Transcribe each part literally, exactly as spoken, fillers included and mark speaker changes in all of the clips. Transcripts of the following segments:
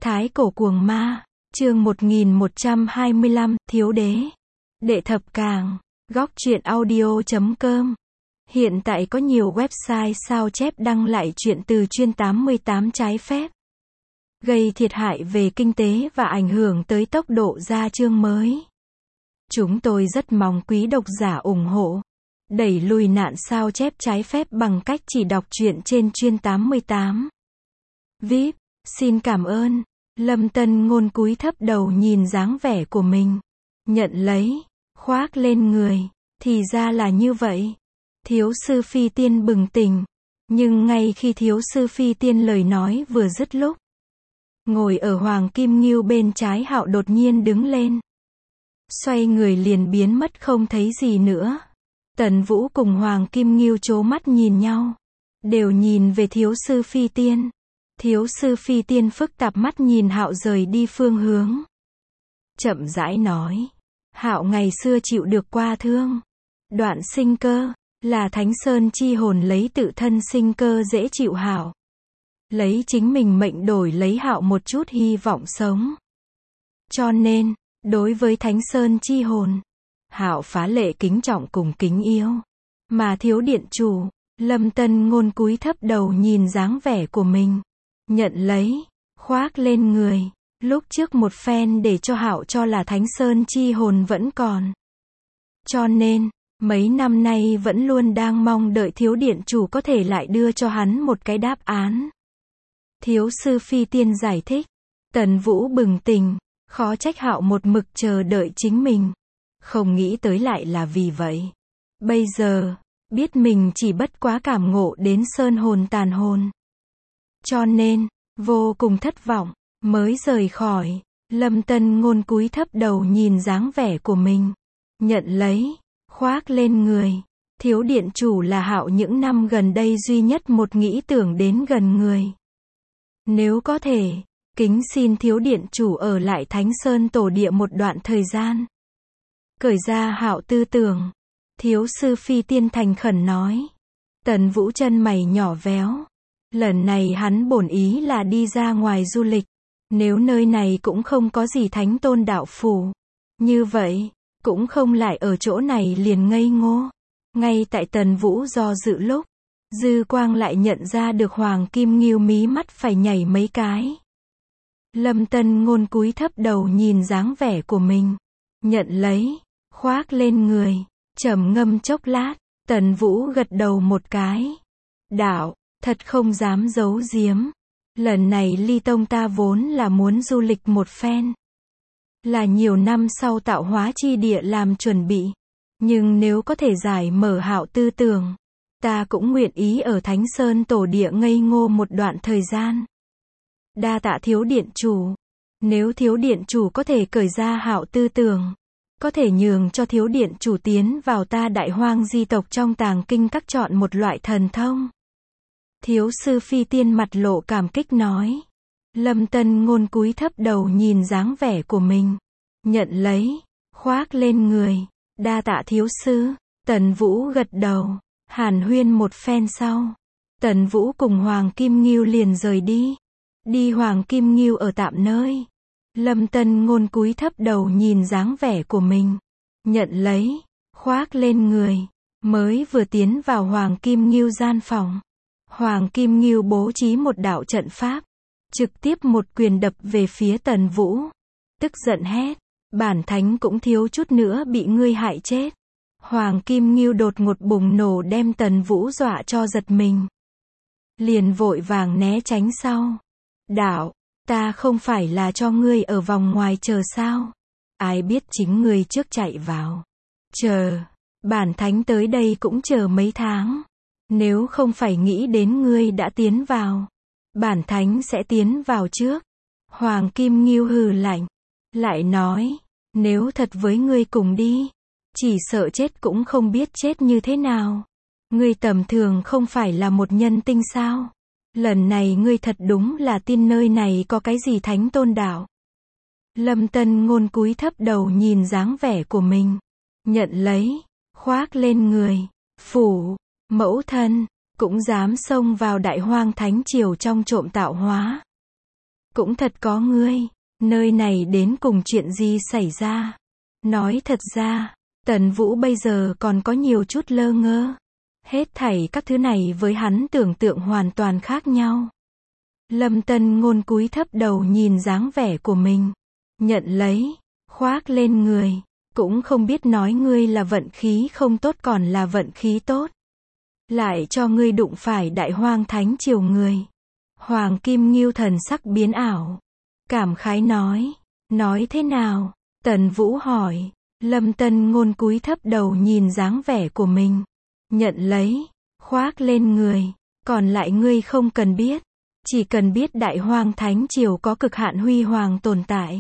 Speaker 1: Thái cổ cuồng ma, chương một nghìn một trăm hai mươi lăm, Thiếu đế. Đệ thập càng, góc truyện audio chấm com. Hiện tại có nhiều website sao chép đăng lại truyện từ chuyên tám mươi tám trái phép, gây thiệt hại về kinh tế và ảnh hưởng tới tốc độ ra chương mới. Chúng tôi rất mong quý độc giả ủng hộ, đẩy lùi nạn sao chép trái phép bằng cách chỉ đọc truyện trên chuyên tám mươi tám. vê i pê, xin cảm ơn. Lâm Tân Ngôn cúi thấp đầu nhìn dáng vẻ của mình. Nhận lấy, khoác lên người. Thì ra là như vậy. Thiếu sư phi tiên bừng tỉnh. Nhưng ngay khi thiếu sư phi tiên lời nói vừa dứt lúc, ngồi ở Hoàng Kim Ngưu bên trái Hạo đột nhiên đứng lên. Xoay người liền biến mất không thấy gì nữa. Tần Vũ cùng Hoàng Kim Ngưu trố mắt nhìn nhau. Đều nhìn về thiếu sư phi tiên. Thiếu sư phi tiên phức tạp mắt nhìn Hạo rời đi phương hướng. Chậm rãi nói. Hạo ngày xưa chịu được qua thương. Đoạn sinh cơ, là Thánh Sơn chi hồn lấy tự thân sinh cơ dễ chịu Hạo. Lấy chính mình mệnh đổi lấy Hạo một chút hy vọng sống. Cho nên, đối với Thánh Sơn chi hồn, Hạo phá lệ kính trọng cùng kính yêu. Mà thiếu điện chủ, Lâm Tân Ngôn cúi thấp đầu nhìn dáng vẻ của mình. Nhận lấy, khoác lên người. Lúc trước một phen để cho Hạo cho là Thánh Sơn chi hồn vẫn còn. Cho nên, mấy năm nay vẫn luôn đang mong đợi thiếu điện chủ có thể lại đưa cho hắn một cái đáp án. Thiếu sư phi tiên giải thích. Tần Vũ bừng tỉnh, khó trách Hạo một mực chờ đợi chính mình. Không nghĩ tới lại là vì vậy. Bây giờ, biết mình chỉ bất quá cảm ngộ đến sơn hồn tàn hồn. Cho nên, vô cùng thất vọng, mới rời khỏi. Lâm Tân Ngôn cúi thấp đầu nhìn dáng vẻ của mình. Nhận lấy, khoác lên người. Thiếu điện chủ là Hạo những năm gần đây duy nhất một nghĩ tưởng đến gần người. Nếu có thể, kính xin thiếu điện chủ ở lại Thánh Sơn tổ địa một đoạn thời gian. Cởi ra Hạo tư tưởng. Thiếu sư phi tiên thành khẩn nói. Tần Vũ chân mày nhỏ véo. Lần này hắn bổn ý là đi ra ngoài du lịch. Nếu nơi này cũng không có gì thánh tôn đạo phủ, như vậy, cũng không lại ở chỗ này liền ngây ngô. Ngay tại Tần Vũ do dự lúc, dư quang lại nhận ra được Hoàng Kim Ngưu mí mắt phải nhảy mấy cái. Lâm Tân Ngôn cúi thấp đầu nhìn dáng vẻ của mình. Nhận lấy, khoác lên người. Trầm ngâm chốc lát, Tần Vũ gật đầu một cái. Đạo, thật không dám giấu giếm. Lần này Ly Tông ta vốn là muốn du lịch một phen. Là nhiều năm sau tạo hóa chi địa làm chuẩn bị. Nhưng nếu có thể giải mở Hạo tư tưởng, ta cũng nguyện ý ở Thánh Sơn tổ địa ngây ngô một đoạn thời gian. Đa tạ thiếu điện chủ. Nếu thiếu điện chủ có thể cởi ra Hạo tư tưởng, có thể nhường cho thiếu điện chủ tiến vào ta Đại Hoang di tộc trong tàng kinh các chọn một loại thần thông. Thiếu sư phi tiên mặt lộ cảm kích nói. Lâm Tân Ngôn cúi thấp đầu nhìn dáng vẻ của mình. Nhận lấy, khoác lên người. Đa tạ thiếu sư. Tần Vũ gật đầu. Hàn huyên một phen sau, Tần Vũ cùng Hoàng Kim Ngưu liền rời đi. Đi Hoàng Kim Ngưu ở tạm nơi. Lâm Tân Ngôn cúi thấp đầu nhìn dáng vẻ của mình. Nhận lấy, khoác lên người. Mới vừa tiến vào Hoàng Kim Ngưu gian phòng, Hoàng Kim Ngưu bố trí một đạo trận pháp, trực tiếp một quyền đập về phía Tần Vũ. Tức giận hét, bản thánh cũng thiếu chút nữa bị ngươi hại chết. Hoàng Kim Ngưu đột ngột bùng nổ đem Tần Vũ dọa cho giật mình. Liền vội vàng né tránh sau. Đạo, ta không phải là cho ngươi ở vòng ngoài chờ sao? Ai biết chính ngươi trước chạy vào. Chờ, bản thánh tới đây cũng chờ mấy tháng. Nếu không phải nghĩ đến ngươi đã tiến vào, bản thánh sẽ tiến vào trước. Hoàng Kim Ngưu hừ lạnh, lại nói, nếu thật với ngươi cùng đi, chỉ sợ chết cũng không biết chết như thế nào. Ngươi tầm thường không phải là một nhân tinh sao? Lần này ngươi thật đúng là tin nơi này có cái gì thánh tôn đạo. Lâm Tân Ngôn cúi thấp đầu nhìn dáng vẻ của mình. Nhận lấy, khoác lên người. Phủ, mẫu thân, cũng dám xông vào Đại Hoang Thánh Triều trong trộm tạo hóa. Cũng thật có ngươi. Nơi này đến cùng chuyện gì xảy ra? Nói thật ra, Tần Vũ bây giờ còn có nhiều chút lơ ngơ. Hết thảy các thứ này với hắn tưởng tượng hoàn toàn khác nhau. Lâm Tân Ngôn cúi thấp đầu nhìn dáng vẻ của mình. Nhận lấy, khoác lên người. Cũng không biết nói ngươi là vận khí không tốt còn là vận khí tốt. Lại cho ngươi đụng phải Đại Hoang Thánh Triều người. Hoàng Kim Ngưu thần sắc biến ảo. Cảm khái nói. Nói thế nào? Tần Vũ hỏi. Lâm Tân Ngôn cúi thấp đầu nhìn dáng vẻ của mình. Nhận lấy, khoác lên người. Còn lại ngươi không cần biết. Chỉ cần biết Đại Hoang Thánh Triều có cực hạn huy hoàng tồn tại.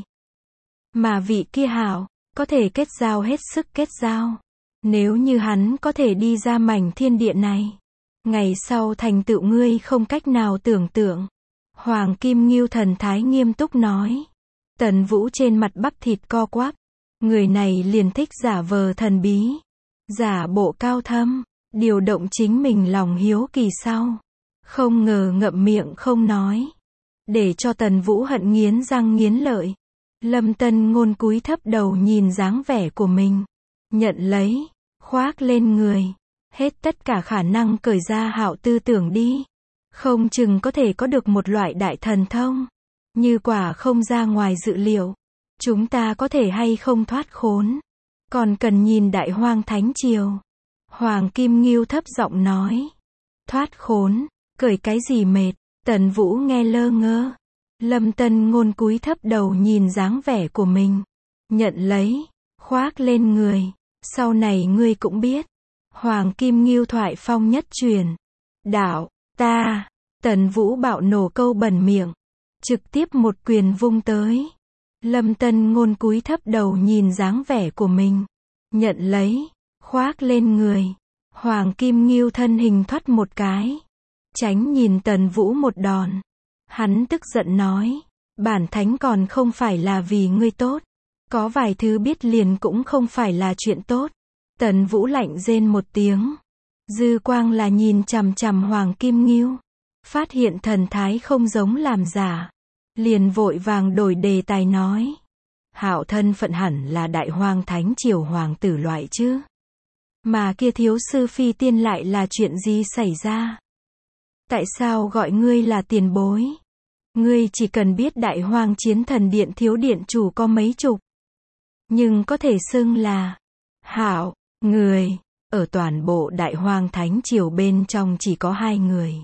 Speaker 1: Mà vị kia hảo, có thể kết giao hết sức kết giao. Nếu như hắn có thể đi ra mảnh thiên địa này, ngày sau thành tựu ngươi không cách nào tưởng tượng. Hoàng Kim Ngưu thần thái nghiêm túc nói. Tần Vũ trên mặt bắp thịt co quắp. Người này liền thích giả vờ thần bí. Giả bộ cao thâm. Điều động chính mình lòng hiếu kỳ sau. Không ngờ ngậm miệng không nói. Để cho Tần Vũ hận nghiến răng nghiến lợi. Lâm Tân Ngôn cúi thấp đầu nhìn dáng vẻ của mình. Nhận lấy, khoác lên người. Hết tất cả khả năng cởi ra hạo tư tưởng đi. Không chừng có thể có được một loại đại thần thông. Như quả không ra ngoài dự liệu. Chúng ta có thể hay không thoát khốn. Còn cần nhìn Đại Hoang Thánh Triều. Hoàng Kim Ngưu thấp giọng nói. Thoát khốn, cởi cái gì mệt. Tần Vũ nghe lơ ngơ. Lâm Tân Ngôn cúi thấp đầu nhìn dáng vẻ của mình. Nhận lấy, khoác lên người. Sau này ngươi cũng biết. Hoàng Kim Ngưu thoại phong nhất truyền. Đạo, ta. Tần Vũ bạo nổ câu bẩn miệng. Trực tiếp một quyền vung tới. Lâm Tân Ngôn cúi thấp đầu nhìn dáng vẻ của mình. Nhận lấy, khoác lên người. Hoàng Kim Ngưu thân hình thoát một cái. Tránh nhìn Tần Vũ một đòn. Hắn tức giận nói. Bản thánh còn không phải là vì ngươi tốt. Có vài thứ biết liền cũng không phải là chuyện tốt. Tần Vũ lạnh rên một tiếng. Dư quang là nhìn chằm chằm Hoàng Kim Ngưu. Phát hiện thần thái không giống làm giả. Liền vội vàng đổi đề tài nói. Hạo thân phận hẳn là Đại Hoang Thánh Triều hoàng tử loại chứ. Mà kia thiếu sư phi tiên lại là chuyện gì xảy ra? Tại sao gọi ngươi là tiền bối? Ngươi chỉ cần biết Đại Hoang Chiến Thần Điện thiếu điện chủ có mấy chục. Nhưng có thể xưng là hạo, người. Ở toàn bộ Đại Hoang Thánh Triều bên trong chỉ có hai người.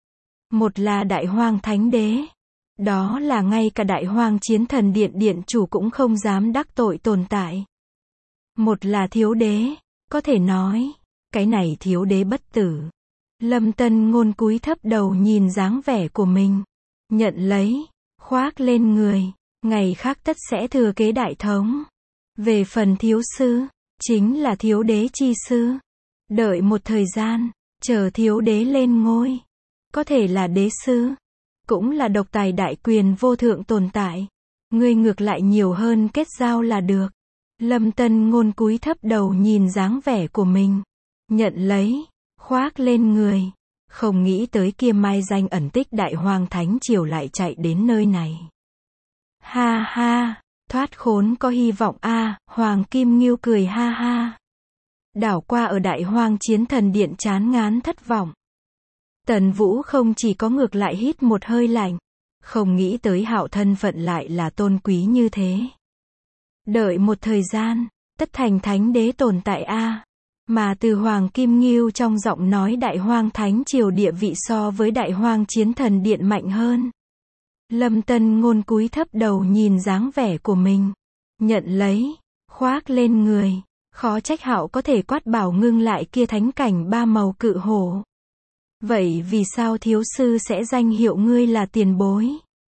Speaker 1: Một là Đại Hoang Thánh Đế. Đó là ngay cả Đại Hoang Chiến Thần Điện điện chủ cũng không dám đắc tội tồn tại. Một là thiếu đế. Có thể nói, cái này thiếu đế bất tử. Lâm Tân Ngôn cúi thấp đầu nhìn dáng vẻ của mình. Nhận lấy, khoác lên người. Ngày khác tất sẽ thừa kế đại thống. Về phần thiếu sư, chính là thiếu đế chi sư. Đợi một thời gian, chờ thiếu đế lên ngôi. Có thể là đế sư. Cũng là độc tài đại quyền vô thượng tồn tại. Ngươi ngược lại nhiều hơn kết giao là được. Lâm Tân Ngôn cúi thấp đầu nhìn dáng vẻ của mình. Nhận lấy, khoác lên người. Không nghĩ tới kia mai danh ẩn tích Đại Hoang Thánh Triều lại chạy đến nơi này. Ha ha, thoát khốn có hy vọng a. À, Hoàng Kim Ngưu cười ha ha. Đảo qua ở Đại Hoang Chiến Thần Điện chán ngán thất vọng. Tần Vũ không chỉ có ngược lại hít một hơi lạnh. Không nghĩ tới hạo thân phận lại là tôn quý như thế. Đợi một thời gian, tất thành thánh đế tồn tại a. À. Mà từ Hoàng Kim Ngưu trong giọng nói Đại Hoang Thánh Triều địa vị so với Đại Hoang Chiến Thần Điện mạnh hơn. Lâm Tân Ngôn cúi thấp đầu nhìn dáng vẻ của mình. Nhận lấy, khoác lên người. Khó trách hạo có thể quát bảo ngưng lại kia thánh cảnh ba màu cự hổ. Vậy vì sao thiếu sư sẽ danh hiệu ngươi là tiền bối?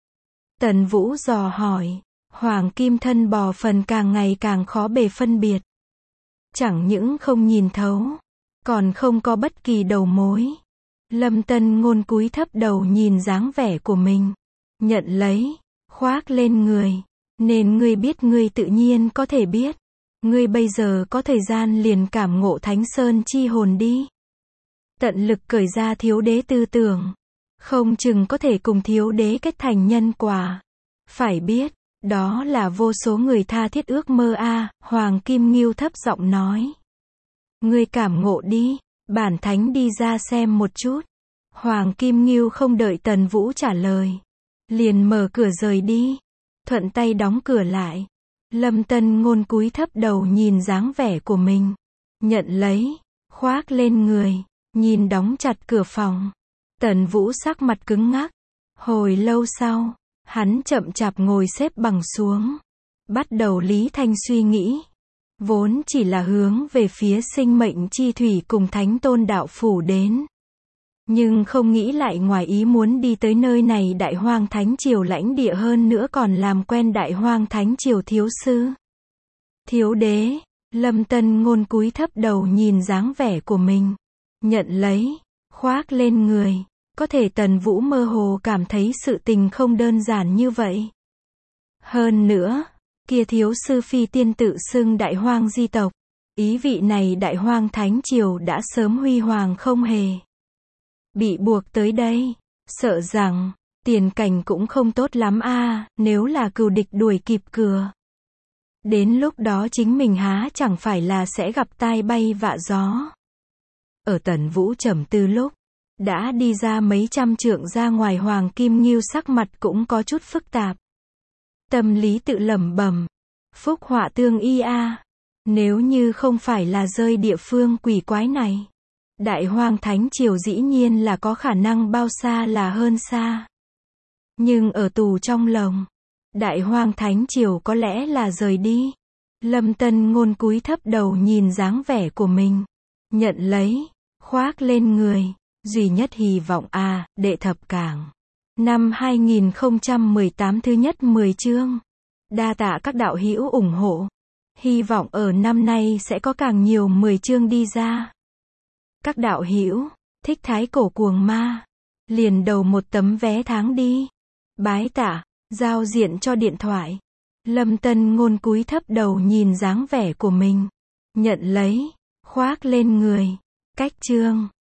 Speaker 1: Tần Vũ dò hỏi. Hoàng Kim thân bò phần càng ngày càng khó bề phân biệt. Chẳng những không nhìn thấu, còn không có bất kỳ đầu mối. Lâm Tân Ngôn cúi thấp đầu nhìn dáng vẻ của mình. Nhận lấy, khoác lên người. Nên ngươi biết ngươi tự nhiên có thể biết. Ngươi bây giờ có thời gian liền cảm ngộ Thánh Sơn chi hồn đi. Tận lực cởi ra thiếu đế tư tưởng. Không chừng có thể cùng thiếu đế kết thành nhân quả. Phải biết, đó là vô số người tha thiết ước mơ a. Hoàng Kim Ngưu thấp giọng nói. Ngươi cảm ngộ đi, bản thánh đi ra xem một chút. Hoàng Kim Ngưu không đợi Tần Vũ trả lời, liền mở cửa rời đi, thuận tay đóng cửa lại. Lâm Tân Ngôn cúi thấp đầu nhìn dáng vẻ của mình, nhận lấy, khoác lên người, nhìn đóng chặt cửa phòng. Tần Vũ sắc mặt cứng ngắc. Hồi lâu sau, hắn chậm chạp ngồi xếp bằng xuống, bắt đầu lý thanh suy nghĩ. Vốn chỉ là hướng về phía sinh mệnh chi thủy cùng Thánh Tôn đạo phủ đến. Nhưng không nghĩ lại ngoài ý muốn đi tới nơi này Đại Hoang Thánh Triều lãnh địa, hơn nữa còn làm quen Đại Hoang Thánh Triều thiếu sư. Thiếu đế, Lâm Tân Ngôn cúi thấp đầu nhìn dáng vẻ của mình, nhận lấy, khoác lên người. Có thể Tần Vũ mơ hồ cảm thấy sự tình không đơn giản như vậy. Hơn nữa, kia thiếu sư phi tiên tự xưng Đại Hoang di tộc, ý vị này Đại Hoang Thánh Triều đã sớm huy hoàng không hề. Bị buộc tới đây, sợ rằng, tiền cảnh cũng không tốt lắm a. Nếu là cừu địch đuổi kịp cửa, đến lúc đó chính mình há chẳng phải là sẽ gặp tai bay vạ gió. Ở Tần Vũ trầm tư lúc, đã đi ra mấy trăm trượng ra ngoài, Hoàng Kim Ngưu sắc mặt cũng có chút phức tạp. Tâm lý tự lẩm bẩm, phúc họa tương y a. Nếu như không phải là rơi địa phương quỷ quái này, Đại Hoang Thánh Triều dĩ nhiên là có khả năng bao xa là hơn xa. Nhưng ở tù trong lòng, Đại Hoang Thánh Triều có lẽ là rời đi. Lâm Tân Ngôn cúi thấp đầu nhìn dáng vẻ của mình, nhận lấy, khoác lên người. Duy nhất hy vọng a. Đệ thập cảng. Năm hai nghìn không trăm mười tám thứ nhất mười chương. Đa tạ các đạo hữu ủng hộ. Hy vọng ở năm nay sẽ có càng nhiều mười chương đi ra. Các đạo hữu thích Thái Cổ Cuồng Ma, liền đầu một tấm vé tháng đi. Bái tạ, giao diện cho điện thoại. Lâm Tân Ngôn cúi thấp đầu nhìn dáng vẻ của mình, nhận lấy, khoác lên người. Cách chương